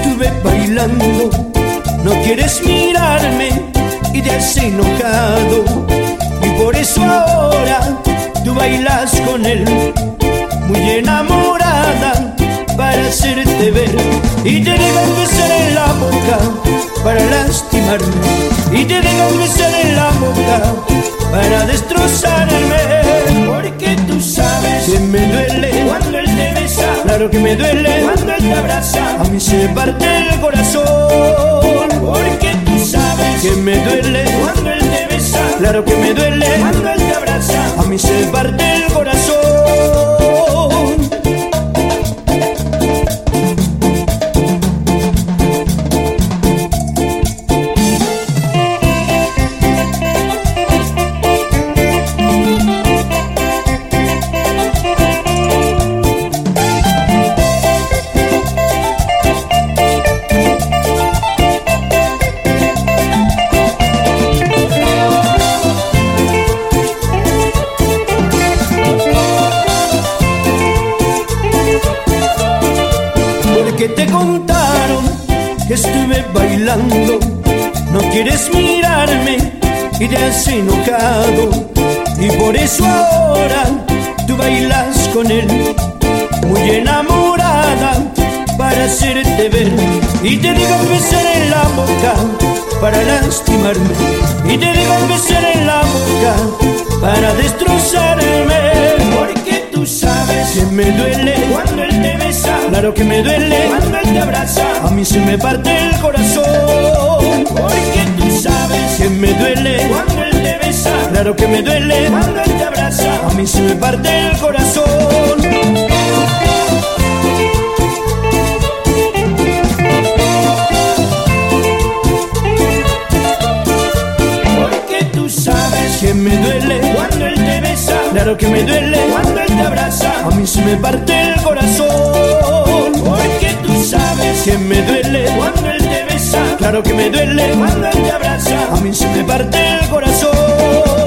estuve bailando. No quieres mirarme y te has enojado, y por eso ahora tú bailas con él, muy enamorada, para hacerte ver. Y te dejas besar en la boca para lastimarme, y te dejas besar en la boca para destrozarme. Porque tú sabes que me duele cuando él te besa. Claro que me duele cuando él te abraza. A mí se me parte el corazón. Porque tú sabes que me duele cuando él te besa. Claro que me duele cuando él te abraza. A mí se me parte el corazón. Que te contaron que estuve bailando. No quieres mirarme y te has enojado, y por eso ahora tú bailas con él, muy enamorada, para hacerte ver. Y te dejas besar en la boca para lastimarme, y te dejas besar en la boca para destrozarme. Porque tú sabes que me duele cuando él te besa. Claro que me duele cuando él te abraza. A mí se me parte el corazón. Porque tú sabes que me duele cuando él te besa. Claro que me duele cuando él te abraza. A mí se me parte el corazón. Porque tú sabes que me duele cuando él te besa. Claro que me duele cuando él te abraza. A mí se me parte el corazón. Porque tú sabes que me duele cuando él te besa. Claro que me duele cuando él te abraza. A mí se me parte el corazón.